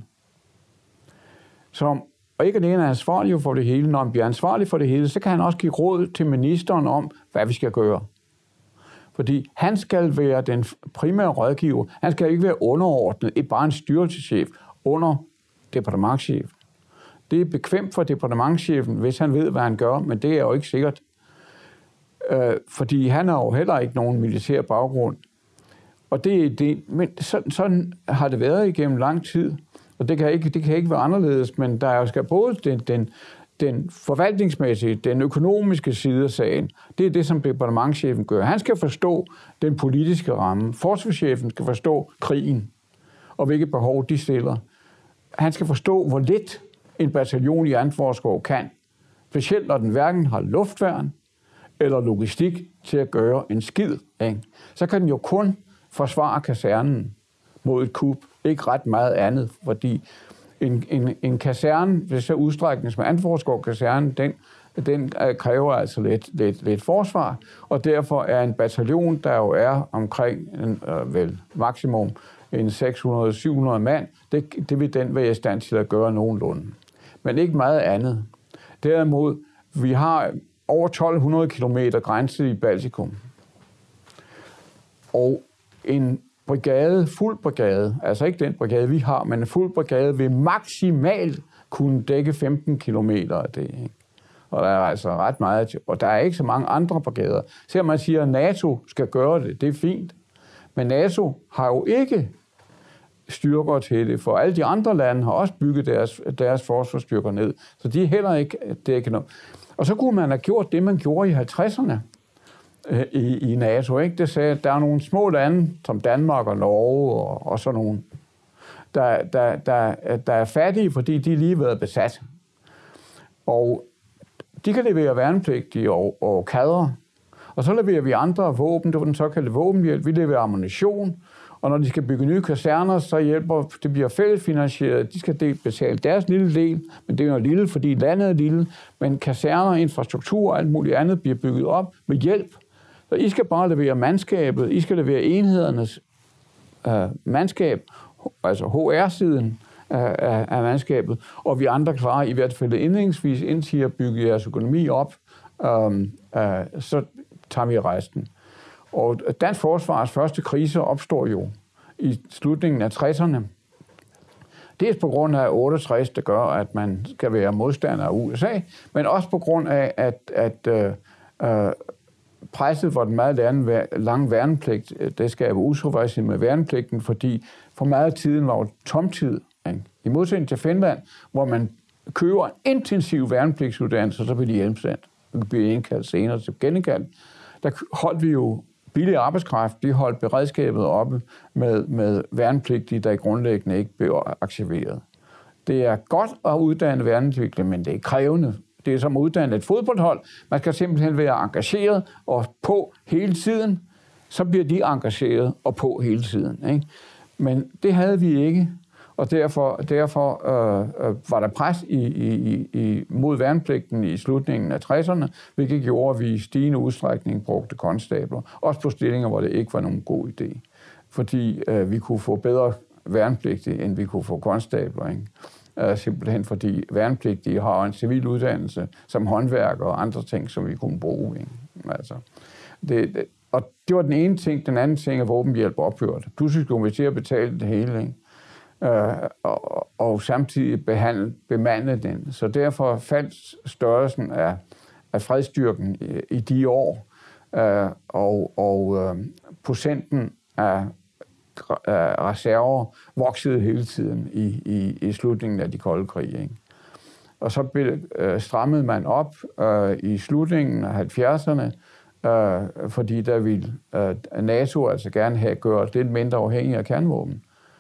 Som, og ikke alene er ansvarlig for det hele, når han bliver ansvarlig for det hele, så kan han også give råd til ministeren om, hvad vi skal gøre. Fordi han skal være den primære rådgiver. Han skal ikke være underordnet, ikke bare en styrelseschef under departementschefen. Det er bekvemt for departementschefen, hvis han ved, hvad han gør, men det er jo ikke sikkert. Øh, fordi han har jo heller ikke nogen militær baggrund. Og det, det, men sådan, sådan har det været igennem lang tid, og det kan ikke, det kan ikke være anderledes, men der er, skal både den, den, den forvaltningsmæssige, den økonomiske side af sagen, det er det, som departementschefen gør. Han skal forstå den politiske ramme. Forsvarschefen skal forstå krigen, og hvilke behov de stiller. Han skal forstå, hvor lidt en bataljon i Antvorskov kan, specielt når den hverken har luftværn, eller logistik til at gøre en skid, ikke? Så kan den jo kun forsvare kasernen mod et kup, ikke ret meget andet, fordi en, en, en kaserne, hvis så udstrækning som Antvorskov kaserne, den, den kræver altså lidt, lidt, lidt forsvar, og derfor er en bataljon, der jo er omkring en, øh, vel maksimum en seks hundrede til syv hundrede mand, det, det vil den være i stand til at gøre nogenlunde. Men ikke meget andet. Derimod, vi har over tolv hundrede kilometer grænse i Baltikum. Og en brigade, fuld brigade, altså ikke den brigade, vi har, men en fuld brigade vil maksimalt kunne dække femten kilometer af det. Ikke? Og der er altså ret meget til, og der er ikke så mange andre brigader. Så man siger, at NATO skal gøre det, det er fint. Men NATO har jo ikke styrker til det, for alle de andre lande har også bygget deres, deres forsvarsstyrker ned. Så de er heller ikke dækket noget. Og så kunne man have gjort det, man gjorde i halvtredserne øh, i, i NATO. Ikke? Det sagde, at der er nogle små lande, som Danmark og Norge og, og sådan nogle, der, der, der, der er fattige, fordi de lige har været besat. Og de kan levere værnepligtige og, og kadre. Og så leverer vi andre våben, det var den såkaldte våbenhjælp. Vi leverer ammunition, og når de skal bygge nye kaserner, så hjælper, det bliver fællesfinansieret. De skal betale deres lille del, men det er jo lille, fordi landet er lille. Men kaserner, infrastruktur og alt muligt andet bliver bygget op med hjælp. Så I skal bare levere mandskabet, I skal levere enhedernes øh, mandskab, altså H R-siden af, af, af mandskabet, og vi andre klarer i hvert fald indlægsvis indtil at bygge jeres økonomi op, øh, øh, så tager vi resten. Og dansk forsvars første krise opstår jo i slutningen af tresserne. Dels på grund af otteogtres, der gør, at man skal være modstander af U S A, men også på grund af, at, at øh, øh, presset for den meget lange værnepligt, det skaber utilfredshed med værnepligten, fordi for meget af tiden var jo tomtid. Ikke? I modsætning til Finland, hvor man køber intensiv værnepligtsuddannelse, så bliver de hjemsendt. Det bliver indkaldt senere til genindkaldt. Der holdt vi jo billig arbejdskraft, de holdt beredskabet oppe med, med værnepligtige, der i grundlæggende ikke blev aktiveret. Det er godt at uddanne værnepligtige, men det er krævende. Det er som at uddanne et fodboldhold. Man skal simpelthen være engageret og på hele tiden. Så bliver de engageret og på hele tiden. Ikke? Men det havde vi ikke, og derfor, derfor øh, øh, var der pres i, i, i, mod værnepligten i slutningen af tresserne, hvilket gjorde, at vi i stigende udstrækning brugte konstabler. Også på stillinger, hvor det ikke var nogen god idé. Fordi øh, vi kunne få bedre værnepligtige, end vi kunne få konstabler. Ikke? Uh, simpelthen fordi værnepligtige har en civil uddannelse som håndværker og andre ting, som vi kunne bruge. Ikke? Altså, det, det, og det var den ene ting. Den anden ting er våbenhjælp ophørte. Pludselig skulle vi til at betale det hele, ikke? Uh, og, og samtidig behandle, bemande den. Så derfor faldt størrelsen af, af fredsstyrken i, i de år, uh, og, og uh, procenten af reserver voksede hele tiden i, i, i slutningen af de kolde krige. Ikke? Og så blev, øh, strammede man op øh, i slutningen af halvfjerdserne, øh, fordi der ville øh, NATO altså gerne have gjort lidt mindre afhængig af kernevåben.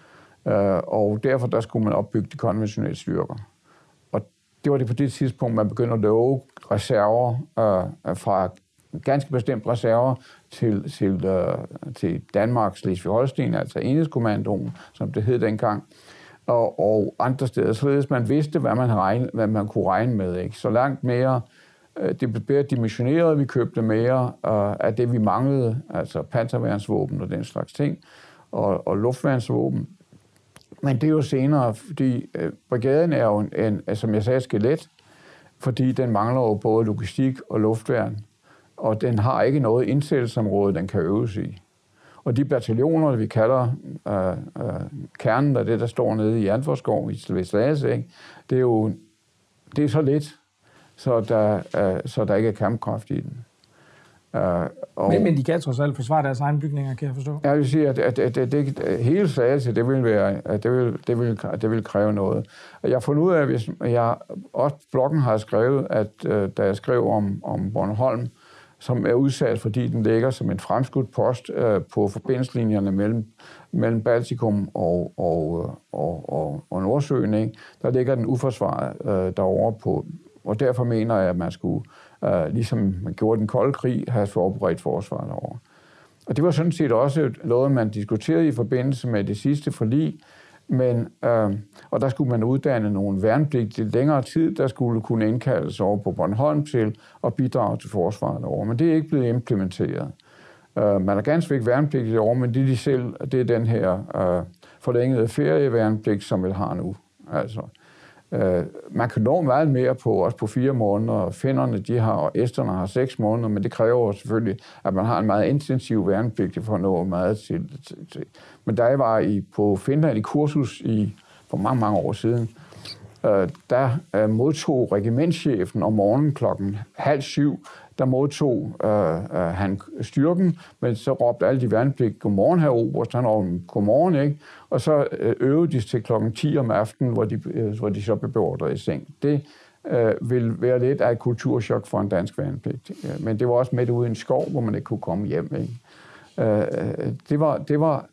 Øh, og derfor der skulle man opbygge de konventionelle styrker. Og det var det på det tidspunkt, man begyndte at love reserver øh, fra ganske bestemt reserver til, til, uh, til Danmarks Slesvig-Holsten, altså Enhedskommandoen, som det hed dengang, og, og andre steder, således man vidste, hvad man, regne, hvad man kunne regne med. Ikke? Så langt mere, uh, det blev bedre dimensioneret, vi købte mere uh, af det, vi manglede, altså panserværnsvåben og den slags ting, og, og luftværnsvåben. Men det er jo senere, fordi uh, brigaden er jo, en, en, som jeg sagde, skelet, fordi den mangler jo både logistik og luftværn. Og den har ikke noget indsættelsesområde, den kan øves i. Og de bataljoner, vi kalder øh, øh, kernen af det, der står nede i Jernforskov i Slagelse, det er jo det er så lidt, så der, øh, så der ikke er kampkraft i den. Uh, og men, men de kan trods alt forsvare deres egne bygninger, kan jeg forstå? Jeg vil sige, at, at, at, at, det, at hele Slagelse, det vil, være, at det, vil, det, vil, det vil kræve noget. Jeg har fundet ud af, at hvis jeg, også bloggen har skrevet, at uh, da jeg skrev om, om Bornholm, som er udsat, fordi den ligger som en fremskudt post øh, på forbindelseslinjerne mellem, mellem Baltikum og, og, og, og, og Nordsøen. Ikke? Der ligger den uforsvaret øh, derovre på, og derfor mener jeg, at man skulle, øh, ligesom man gjorde den kolde krig, have forberedt forsvaret derovre. Og det var sådan set også noget, man diskuterede i forbindelse med det sidste forlig, men, øh, og der skulle man uddanne nogle værnepligtige længere tid, der skulle kunne indkaldes over på Bornholm til at bidrage til forsvaret derovre. Men det er ikke blevet implementeret. Uh, man har ganske væk værnepligtige derovre, men det er de selv, det er den her uh, forlængede ferieværnepligt, som vi har nu. Altså, uh, man kan nå meget mere på, også på fire måneder. Finnerne, de har, og esterne har seks måneder, men det kræver selvfølgelig, at man har en meget intensiv værnepligt for at nå meget til. til, til. Men da jeg var i, på Finland i kursus i, for mange, mange år siden, øh, der øh, modtog regimentschefen om morgenen klokken halv syv, der modtog øh, øh, han styrken, men så råbte alle de værnepligtige, godmorgen herover, og så han råbte, godmorgen, ikke? Og så øh, øvede de til klokken ti om aftenen, hvor de, øh, hvor de så blev beordret i seng. Det øh, vil være lidt af et kulturschok for en dansk værnepligt. Men det var også midt ude i en skov, hvor man ikke kunne komme hjem, ikke? Øh, det var... Det var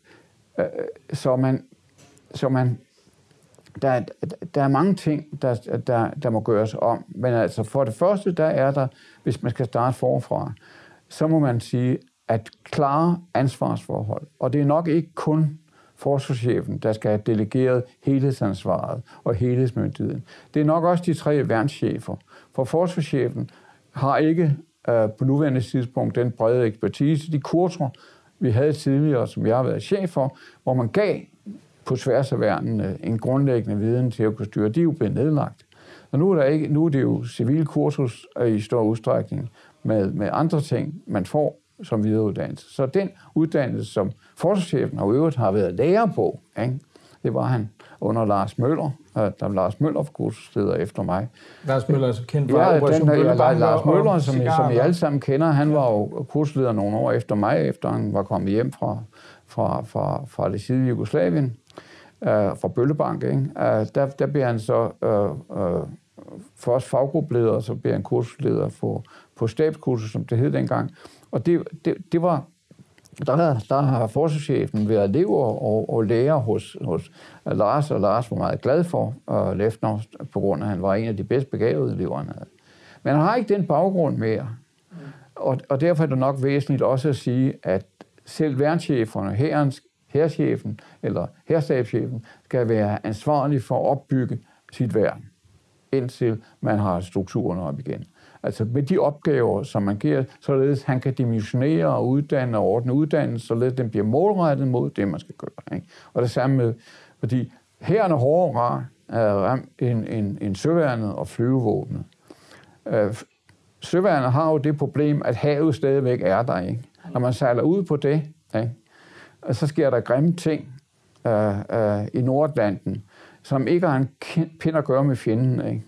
Så man, så man der, der er mange ting, der, der, der må gøres om. Men altså for det første, der er der, hvis man skal starte forfra, så må man sige, at klare ansvarsforhold. Og det er nok ikke kun forsvarschefen, der skal have delegeret helhedsansvaret og helhedsmyndigheden. Det er nok også de tre værnschefer. For forsvarschefen har ikke øh, på nuværende tidspunkt den brede ekspertise. De kurser, vi havde tidligere, som jeg har været chef for, hvor man gav på tværs af værnene en grundlæggende viden til at kunne styre. De er jo blevet nedlagt. Og nu er, der ikke, nu er det jo civil kursus i stor udstrækning med, med andre ting, man får som videreuddannelse. Så den uddannelse, som forsvarschefen og øvrigt har været lærer på, ikke? Det var han. under Lars Møller. Der er Lars Møller for kursusleder efter mig. Lars Møller er så kendt for ja, Operation den, Bøllebanker. Lars Møller, som, som I alle og... sammen kender, han var jo kursusleder nogle år efter mig, efter han var kommet hjem fra, fra, fra, fra det side Jugoslavien, øh, fra Bøllebank. Ikke? Øh, der, der bliver han så øh, øh, først faggruppeleder, så bliver han kursusleder på, på stabskursus, som det hed dengang. Og det, det, det var... Der, der har forsvarschefen været elever og, og lærer hos, hos Lars, og Lars var meget glad for uh, Lefner, på grund af, at han var en af de bedst begavede elever, han havde. Men han har ikke den baggrund mere. Og, og derfor er det nok væsentligt også at sige, at selv værnscheferne, hærens, hærchefen eller hærstabschefen, skal være ansvarlig for at opbygge sit værn, indtil man har strukturerne op igen. Altså med de opgaver, som man giver, således han kan dimensionere og uddanne og ordne uddannelse, således den bliver målrettet mod det, man skal gøre. Ikke? Og det samme med, fordi hæren er hårdere ramt end, end, end søværnet og flyvevåbnet. Øh, søværnet har jo det problem, at havet stadigvæk er der. Ikke? Når man sejler ud på det, ikke? Så sker der grimme ting øh, øh, i Nordatlanten, som ikke har en pind at gøre med fjenden. Ikke?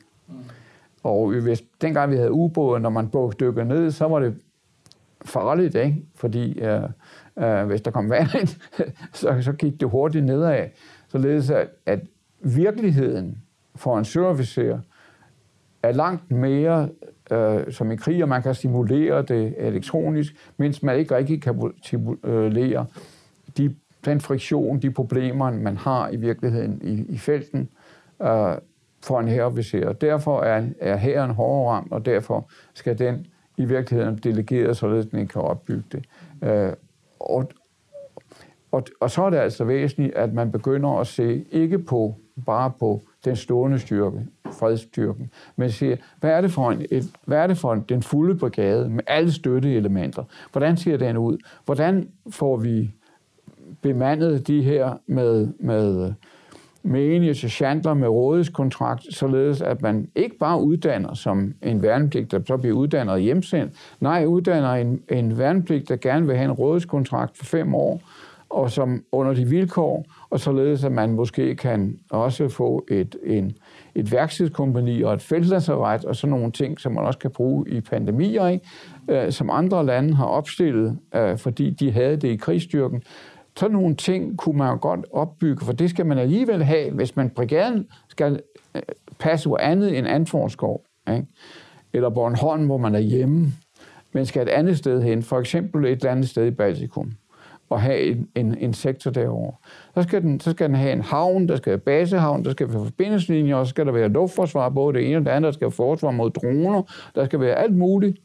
Og hvis, dengang vi havde ubåde, når man dykker ned, så var det farligt, ikke? Fordi øh, øh, hvis der kom vand ind, så, så gik det hurtigt nedad. Således at, at virkeligheden for en søofficer er langt mere øh, som i krig, og man kan simulere det elektronisk, mens man ikke rigtig kan simulere de, den friktion, de problemer, man har i virkeligheden i, i felten, øh, for en hærofficer. Derfor er, er hæren hårdere ramt, og derfor skal den i virkeligheden delegeres, således den ikke kan opbygge det. Øh, og, og, og så er det altså væsentligt, at man begynder at se ikke på bare på den stående styrke, fredsstyrken, men siger, hvad er det for, en, et, hvad er det for en, den fulde brigade med alle støtteelementer? Hvordan ser den ud? Hvordan får vi bemandet de her med, med med enige sergeanter med rådighedskontrakt, således at man ikke bare uddanner som en værnepligt, der så bliver uddannet og hjemsendt. Nej, uddanner en, en værnepligt, der gerne vil have en rådighedskontrakt for fem år, og som under de vilkår, og således at man måske kan også få et, en, et værkstedskompagni og et feltlazaret og sådan nogle ting, som man også kan bruge i pandemier, ikke? Øh, som andre lande har opstillet, øh, fordi de havde det i krigsstyrken. Sådan nogle ting kunne man jo godt opbygge, for det skal man alligevel have, hvis man brigaden skal passe på andet end Antvorskov, ikke? Eller Bornholm, hvor man er hjemme, men skal et andet sted hen, for eksempel et eller andet sted i Baltikum, og have en, en, en sektor derovre. Så skal, den, så skal den have en havn, der skal være basehavn, der skal være forbindelseslinjer, og så skal der være luftforsvar, både det ene og det andet, der skal være forsvar mod droner, der skal være alt muligt,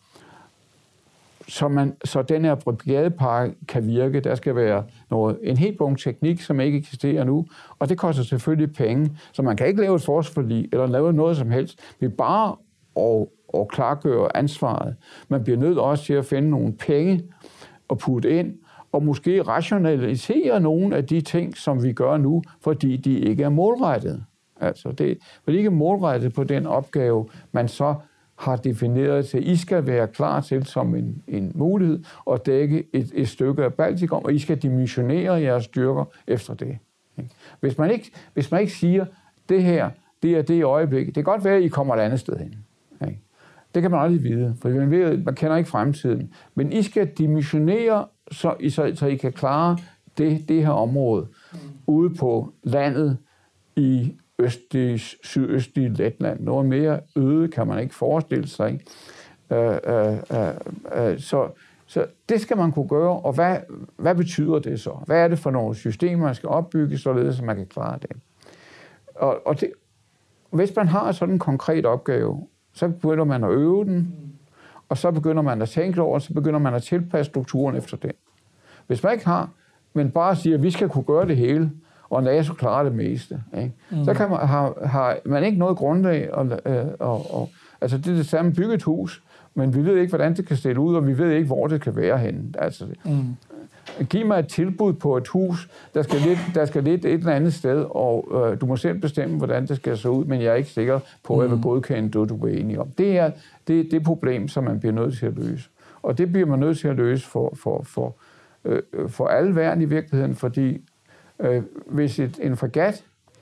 så, man, så den her brigadepakke kan virke. Der skal være noget, en helt bunke teknik, som ikke eksisterer nu, og det koster selvfølgelig penge, så man kan ikke lave et forsvarsforlig eller lave noget som helst. Det er bare at, at klargøre ansvaret. Man bliver nødt også til at finde nogle penge og putte ind, og måske rationalisere nogle af de ting, som vi gør nu, fordi de ikke er målrettet. Altså det, fordi de ikke er målrettet på den opgave, man så har defineret til, I skal være klar til som en, en mulighed at dække et, et stykke af Baltikum, og I skal dimensionere jeres styrker efter det. Hvis man ikke, hvis man ikke siger, det her, det er det i øjeblikket, det kan godt være, at I kommer et andet sted hen. Det kan man aldrig vide, for man, ved, man kender ikke fremtiden. Men I skal dimensionere, så I, så, så I kan klare det, det her område ude på landet i østlige, sydøstlige Letland. Noget mere øde kan man ikke forestille sig. Uh, uh, uh, uh, så, så det skal man kunne gøre, og hvad, hvad betyder det så? Hvad er det for nogle systemer, man skal opbygge, således at man kan klare det? Og, og det, hvis man har sådan en konkret opgave, så begynder man at øve den, og så begynder man at tænke over, så begynder man at tilpasse strukturen efter det. Hvis man ikke har, men bare siger, at vi skal kunne gøre det hele, og NATO klarer det meste, ikke? Mm. Så kan man, har, har man ikke noget grundlag. Og, og, og, altså det er det samme bygge et hus, men vi ved ikke, hvordan det kan stille ud, og vi ved ikke, hvor det kan være henne. Altså, mm. Giv mig et tilbud på et hus, der skal lidt, der skal lidt et eller andet sted, og øh, du må selv bestemme, hvordan det skal se ud, men jeg er ikke sikker på, at jeg vil godkende det, du er enig om. Det er det, det problem, som man bliver nødt til at løse. Og det bliver man nødt til at løse for, for, for, øh, for alle værn i virkeligheden, fordi øh, hvis et, en fregat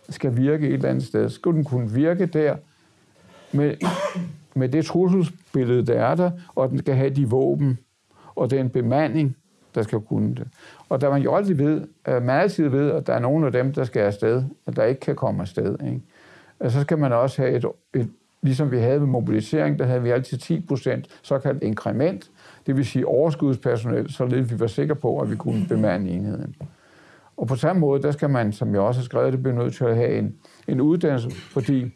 skal virke et eller andet sted, skulle den kunne virke der med, med det trusselsbillede, der er der, og den skal have de våben og den bemanding, der skal kunne det. Og der man jo altid ved, man altid ved, at der er nogle af dem, der skal afsted, og der ikke kan komme afsted. Ikke? Og så skal man også have et, et, ligesom vi havde ved mobilisering, der havde vi altid ti procent såkaldt inkrement, det vil sige overskudspersonel, således vi var sikre på, at vi kunne bemande enheden. Og på samme måde, der skal man, som jeg også har skrevet, det bliver nødt til at have en, en uddannelse, fordi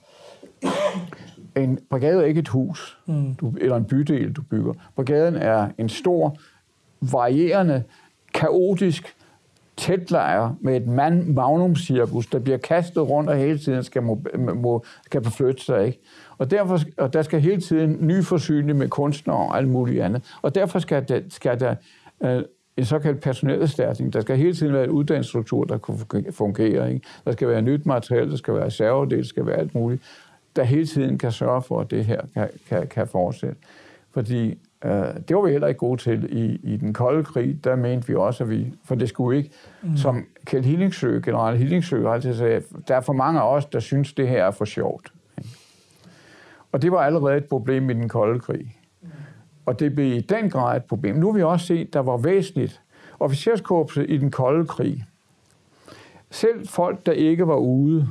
en brigade er ikke et hus, mm. du, eller en bydel, du bygger. Brigaden er en stor, varierende, kaotisk tætlejr med et magnumcirkus, der bliver kastet rundt og hele tiden skal, må, må, skal beflytte sig. Ikke? Og, derfor, og der skal hele tiden ny forsyning med kunstnere og alt muligt andet. Og derfor skal der, skal der øh, en såkaldt personelforstærkning. Der skal hele tiden være en uddannelsesstruktur, der kan fungere. Ikke? Der skal være nyt materiale, der skal være reservedel, der skal være alt muligt, der hele tiden kan sørge for, at det her kan, kan, kan fortsætte. Fordi øh, det var vi heller ikke gode til i, i den kolde krig. Der mente vi også, at vi, for det skulle ikke, mm. som Kjeld Hillingsø, general Hillingsø, altid sagde, der er for mange af os, der synes, det her er for sjovt. Og det var allerede et problem i den kolde krig. Mm. Og det blev i den grad et problem. Nu har vi også set, der var væsentligt. Officerskorpset i den kolde krig, selv folk, der ikke var ude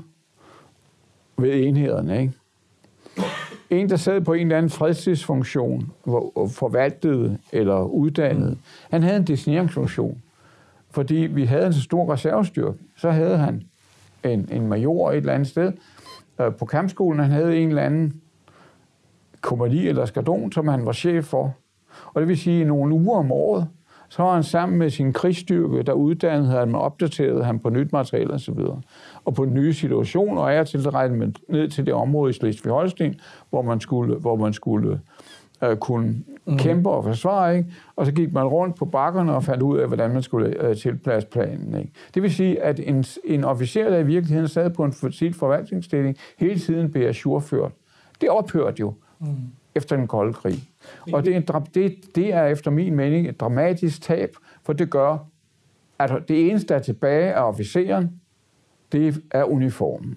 ved enhederne, ikke? En, der sad på en eller anden fredstidsfunktion, hvor forvaltede eller uddannede, han havde en designeringsfunktion. Fordi vi havde en så stor reservestyrke, så havde han en, en major et eller andet sted. På kampskolen, han havde en eller anden kompagni eller skadron, som han var chef for. Og det vil sige, at nogle uger om året, så var han sammen med sin krigsstyrke, der uddannede han, opdaterede han på nyt materiale osv. Og på nye situationer, og er til at regne med ned til det område i Slesvig-Holsten, hvor man skulle, hvor man skulle uh, kunne mm. kæmpe og forsvare. Ikke? Og så gik man rundt på bakkerne og fandt ud af, hvordan man skulle uh, tilpasse planen. Ikke? Det vil sige, at en, en officer, der i virkeligheden sad på en sit forvaltningsstilling, hele tiden blev ajourført. Det ophørte jo mm. efter den kolde krig. Og det er, det, det er efter min mening et dramatisk tab, for det gør, at det eneste, der er tilbage af officeren, det er uniformen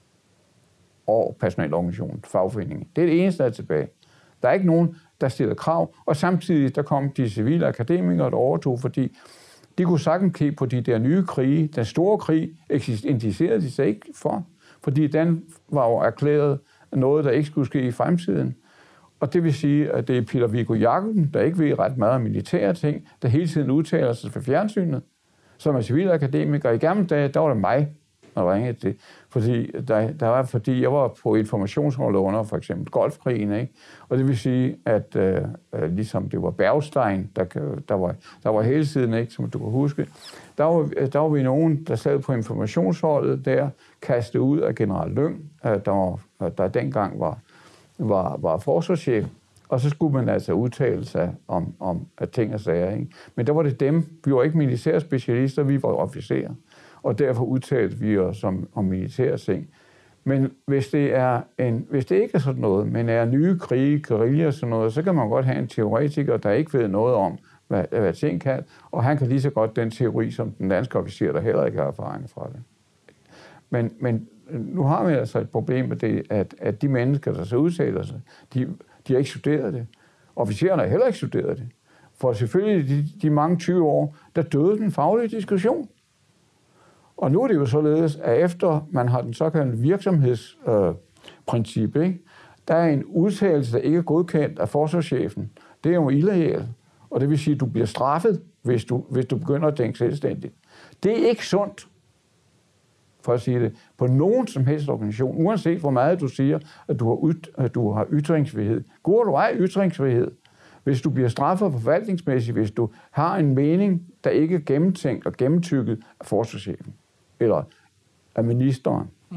og personalorganisationen, fagforeningen. Det er det eneste, der er tilbage. Der er ikke nogen, der stiller krav, og samtidig der kom de civile akademikere, der overtog, fordi de kunne sagtens kigge på de der nye krige. Den store krig interesserede de sig ikke for, fordi den var jo erklæret noget, der ikke skulle ske i fremtiden. Og det vil sige, at det er Peter Viggo Jacobsen, der ikke ved ret meget om militære ting, der hele tiden udtaler sig for fjernsynet, som er civilakademiker. I gamle dage, der var det mig, der ringede til. Fordi, der, der var, fordi jeg var på informationsholdet under for eksempel Golfkrigen. Ikke? Og det vil sige, at øh, ligesom det var Bergstein, der, der, var, der var hele tiden, ikke, som du kan huske, der var, der var vi nogen, der sad på informationsholdet der, kastet ud af general Lyng, der, var, der dengang var Var, var forsvarschef, og så skulle man altså udtale sig om, om at ting og sager. Ikke? Men der var det dem, vi var ikke militære specialister, vi var officerer, og derfor udtalte vi os om, om militære ting. Men hvis det, er en, hvis det ikke er sådan noget, men er nye krige, guerilla og sådan noget, så kan man godt have en teoretiker, der ikke ved noget om, hvad, hvad ting kan, og han kan lige så godt den teori, som den danske officer, der heller ikke har erfaring fra det. Men, men nu har vi altså et problem med det, at, at de mennesker, der så udtaler sig, de, de har ikke studeret det. Officererne har heller ikke studeret det. For selvfølgelig de, de mange tyve år, der døde den faglige diskussion. Og nu er det jo således, at efter man har den såkaldte virksomhedsprincip, øh, der er en udtalelse, der ikke er godkendt af forsvarschefen. Det er jo illegal. Og det vil sige, at du bliver straffet, hvis du, hvis du begynder at tænke selvstændigt. Det er ikke sundt, for at sige det, på nogen som helst organisation, uanset hvor meget du siger, at du har, yt, at du har ytringsfrihed. God du ej ytringsfrihed, hvis du bliver straffet forvaltningsmæssigt, hvis du har en mening, der ikke er gennemtænkt og gennemtykket af forsvarschefen, eller af ministeren. Mm.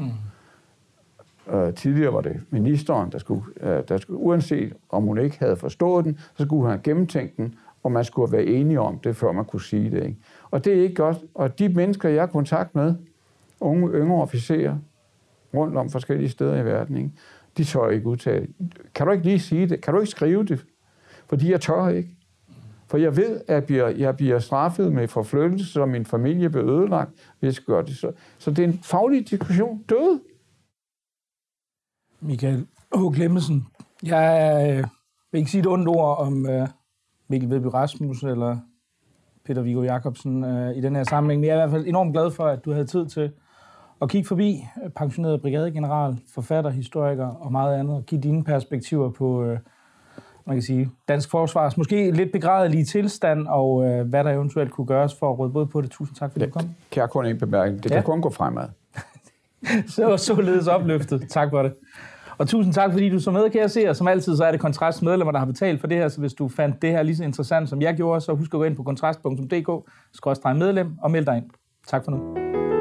Uh, tidligere var det ministeren, der skulle, uh, der skulle, uanset om hun ikke havde forstået den, så skulle han gennemtænke den, og man skulle være enige om det, før man kunne sige det. Ikke? Og det er ikke godt. Og de mennesker, jeg har kontakt med, unge, yngre officerer, rundt om forskellige steder i verden, ikke? De tør ikke udtale. Kan du ikke lige sige det? Kan du ikke skrive det? Fordi jeg tør ikke. For jeg ved, at jeg bliver, jeg bliver straffet med forflyttelse, og min familie bliver ødelagt, hvis jeg gør det. Så, så det er en faglig diskussion. Død. Michael H. Clemmensen, jeg øh, vil ikke sige et ondt ord om øh, Mikkel Vedby Rasmus eller Peter Viggo Jacobsen øh, i den her sammenhæng, men jeg er i hvert fald enormt glad for, at du havde tid til at kigge forbi pensioneret brigadegeneral, forfatter, historiker og meget andet, og give dine perspektiver på, øh, man kan sige, dansk forsvars måske lidt begrædelige tilstand, og øh, hvad der eventuelt kunne gøres for at råde både på det. Tusind tak, fordi ja, du kom. Kan jeg kun ikke bemærke. Det ja. kan kun gå fremad. Så var således opløftet. Tak for det. Og tusind tak, fordi du så med, kære seere. Som altid, så er det Kontrasts medlemmer, der har betalt for det her, så hvis du fandt det her lige så interessant, som jeg gjorde, så husk at gå ind på kontrast punktum d k skråstreg medlem og meld dig ind. Tak for nu.